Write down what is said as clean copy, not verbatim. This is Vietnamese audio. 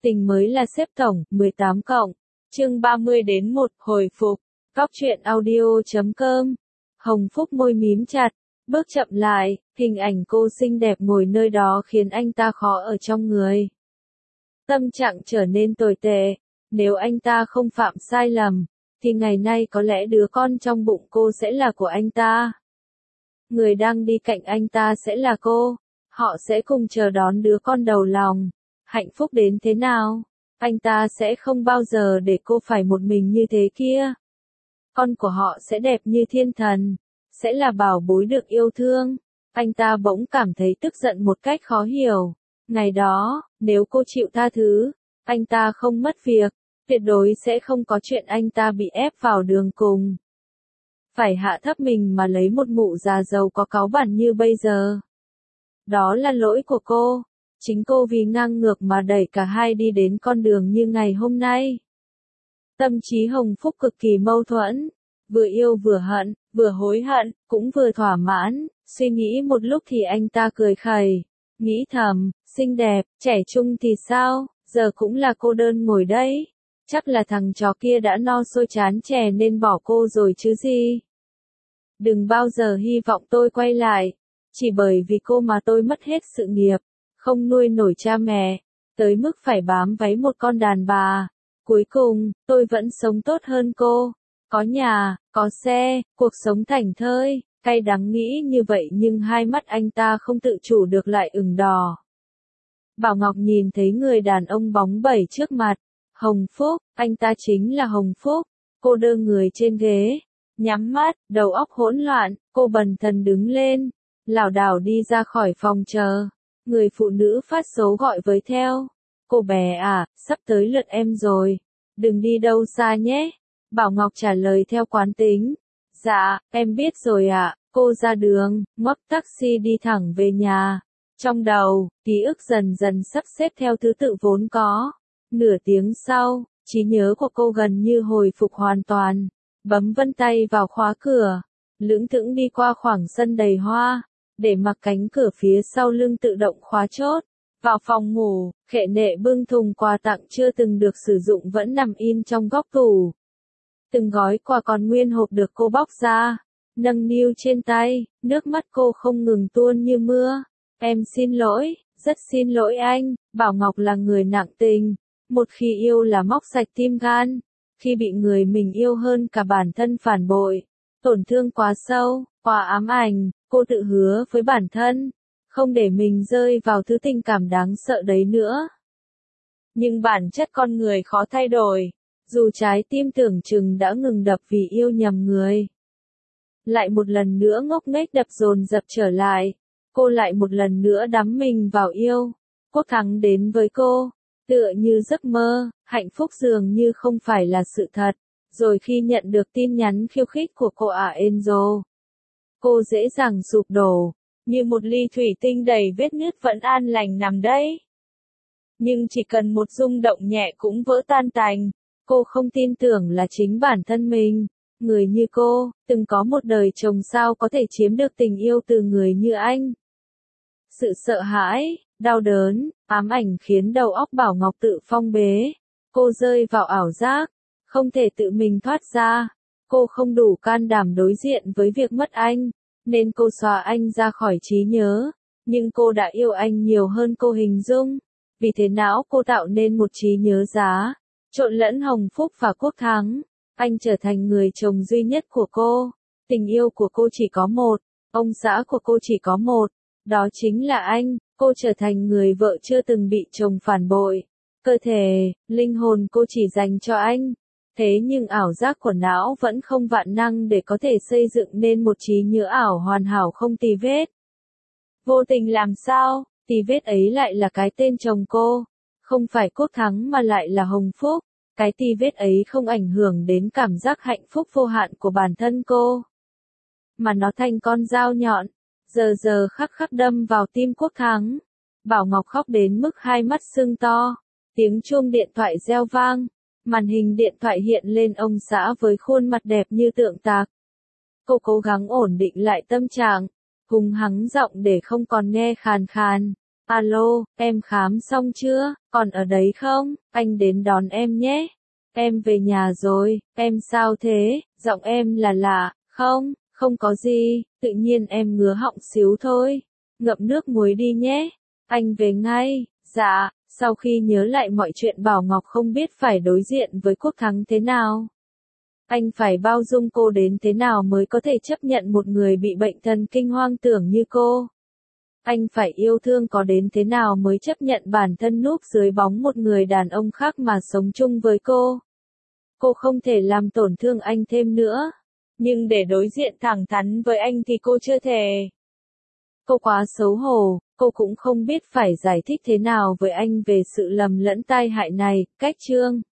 Tình mới là xếp tổng, 18 cộng. Chương 30 đến 1, hồi phục. Góc truyện audio.com. Hồng Phúc môi mím chặt, bước chậm lại, hình ảnh cô xinh đẹp ngồi nơi đó khiến anh ta khó ở trong người. Tâm trạng trở nên tồi tệ, nếu anh ta không phạm sai lầm, thì ngày nay có lẽ đứa con trong bụng cô sẽ là của anh ta. Người đang đi cạnh anh ta sẽ là cô, họ sẽ cùng chờ đón đứa con đầu lòng. Hạnh phúc đến thế nào, anh ta sẽ không bao giờ để cô phải một mình như thế kia. Con của họ sẽ đẹp như thiên thần, sẽ là bảo bối được yêu thương. Anh ta bỗng cảm thấy tức giận một cách khó hiểu. Ngày đó, nếu cô chịu tha thứ, anh ta không mất việc, tuyệt đối sẽ không có chuyện anh ta bị ép vào đường cùng. Phải hạ thấp mình mà lấy một mụ già giàu có cáu bẳn như bây giờ. Đó là lỗi của cô. Chính cô vì ngang ngược mà đẩy cả hai đi đến con đường như ngày hôm nay. Tâm trí Hồng Phúc cực kỳ mâu thuẫn, vừa yêu vừa hận, vừa hối hận, cũng vừa thỏa mãn. Suy nghĩ một lúc thì anh ta cười khẩy, nghĩ thầm, xinh đẹp, trẻ trung thì sao, giờ cũng là cô đơn ngồi đây. Chắc là thằng chó kia đã no sôi chán chè nên bỏ cô rồi chứ gì. Đừng bao giờ hy vọng tôi quay lại, chỉ bởi vì cô mà tôi mất hết sự nghiệp, không nuôi nổi cha mẹ, tới mức phải bám váy một con đàn bà. Cuối cùng, tôi vẫn sống tốt hơn cô, có nhà, có xe, cuộc sống thảnh thơi. Cay đắng nghĩ như vậy nhưng hai mắt anh ta không tự chủ được lại ửng đỏ. Bảo Ngọc nhìn thấy người đàn ông bóng bẩy trước mặt. Hồng Phúc, anh ta chính là Hồng Phúc. Cô đơ người trên ghế, nhắm mắt, đầu óc hỗn loạn, cô bần thần đứng lên, lảo đảo đi ra khỏi phòng chờ. Người phụ nữ phát số gọi với theo. Cô bé à, sắp tới lượt em rồi. Đừng đi đâu xa nhé. Bảo Ngọc trả lời theo quán tính. Dạ, em biết rồi ạ. Cô ra đường, ngóp taxi đi thẳng về nhà. Trong đầu, ký ức dần dần sắp xếp theo thứ tự vốn có. Nửa tiếng sau, trí nhớ của cô gần như hồi phục hoàn toàn. Bấm vân tay vào khóa cửa. Lững thững đi qua khoảng sân đầy hoa. Để mặc cánh cửa phía sau lưng tự động khóa chốt. Vào phòng ngủ, khệ nệ bưng thùng quà tặng chưa từng được sử dụng vẫn nằm in trong góc tủ. Từng gói quà còn nguyên hộp được cô bóc ra, nâng niu trên tay, nước mắt cô không ngừng tuôn như mưa. Em xin lỗi, rất xin lỗi anh. Bảo Ngọc là người nặng tình, một khi yêu là móc sạch tim gan, khi bị người mình yêu hơn cả bản thân phản bội, tổn thương quá sâu, quá ám ảnh, cô tự hứa với bản thân, không để mình rơi vào thứ tình cảm đáng sợ đấy nữa. Nhưng bản chất con người khó thay đổi, dù trái tim tưởng chừng đã ngừng đập vì yêu nhầm người. Lại một lần nữa ngốc nghếch đập dồn dập trở lại, cô lại một lần nữa đắm mình vào yêu. Quốc thắng đến với cô, tựa như giấc mơ, hạnh phúc dường như không phải là sự thật. Rồi khi nhận được tin nhắn khiêu khích của cô Angel, cô dễ dàng sụp đổ, như một ly thủy tinh đầy vết nứt vẫn an lành nằm đấy. Nhưng chỉ cần một rung động nhẹ cũng vỡ tan tành. Cô không tin tưởng là chính bản thân mình, người như cô, từng có một đời chồng sao có thể chiếm được tình yêu từ người như anh. Sự sợ hãi, đau đớn, ám ảnh khiến đầu óc Bảo Ngọc tự phong bế. Cô rơi vào ảo giác, không thể tự mình thoát ra. Cô không đủ can đảm đối diện với việc mất anh, nên cô xóa anh ra khỏi trí nhớ. Nhưng cô đã yêu anh nhiều hơn cô hình dung. Vì thế não cô tạo nên một trí nhớ giá, trộn lẫn Hồng Phúc và Quốc Thắng. Anh trở thành người chồng duy nhất của cô. Tình yêu của cô chỉ có một, ông xã của cô chỉ có một, đó chính là anh. Cô trở thành người vợ chưa từng bị chồng phản bội. Cơ thể, linh hồn cô chỉ dành cho anh. Thế nhưng ảo giác của não vẫn không vạn năng để có thể xây dựng nên một trí nhớ ảo hoàn hảo không tì vết. Vô tình làm sao, tì vết ấy lại là cái tên chồng cô. Không phải Quốc Thắng mà lại là Hồng Phúc. Cái tì vết ấy không ảnh hưởng đến cảm giác hạnh phúc vô hạn của bản thân cô, mà nó thành con dao nhọn, giờ giờ khắc khắc đâm vào tim Quốc Thắng. Bảo Ngọc khóc đến mức hai mắt sưng to. Tiếng chuông điện thoại reo vang. Màn hình điện thoại hiện lên ông xã với khuôn mặt đẹp như tượng tạc. Cô cố gắng ổn định lại tâm trạng, hùng hắng giọng để không còn nghe khàn khàn. Alo, em khám xong chưa? Còn ở đấy không? Anh đến đón em nhé. Em về nhà rồi, em sao thế? Giọng em là lạ, không, không có gì, tự nhiên em ngứa họng xíu thôi. Ngậm nước muối đi nhé. Anh về ngay. Dạ, sau khi nhớ lại mọi chuyện Bảo Ngọc không biết phải đối diện với Quốc Thắng thế nào. Anh phải bao dung cô đến thế nào mới có thể chấp nhận một người bị bệnh thần kinh hoang tưởng như cô. Anh phải yêu thương có đến thế nào mới chấp nhận bản thân núp dưới bóng một người đàn ông khác mà sống chung với cô. Cô không thể làm tổn thương anh thêm nữa. Nhưng để đối diện thẳng thắn với anh thì cô chưa thể. Cô quá xấu hổ, cô cũng không biết phải giải thích thế nào với anh về sự lầm lẫn tai hại này. Cách chương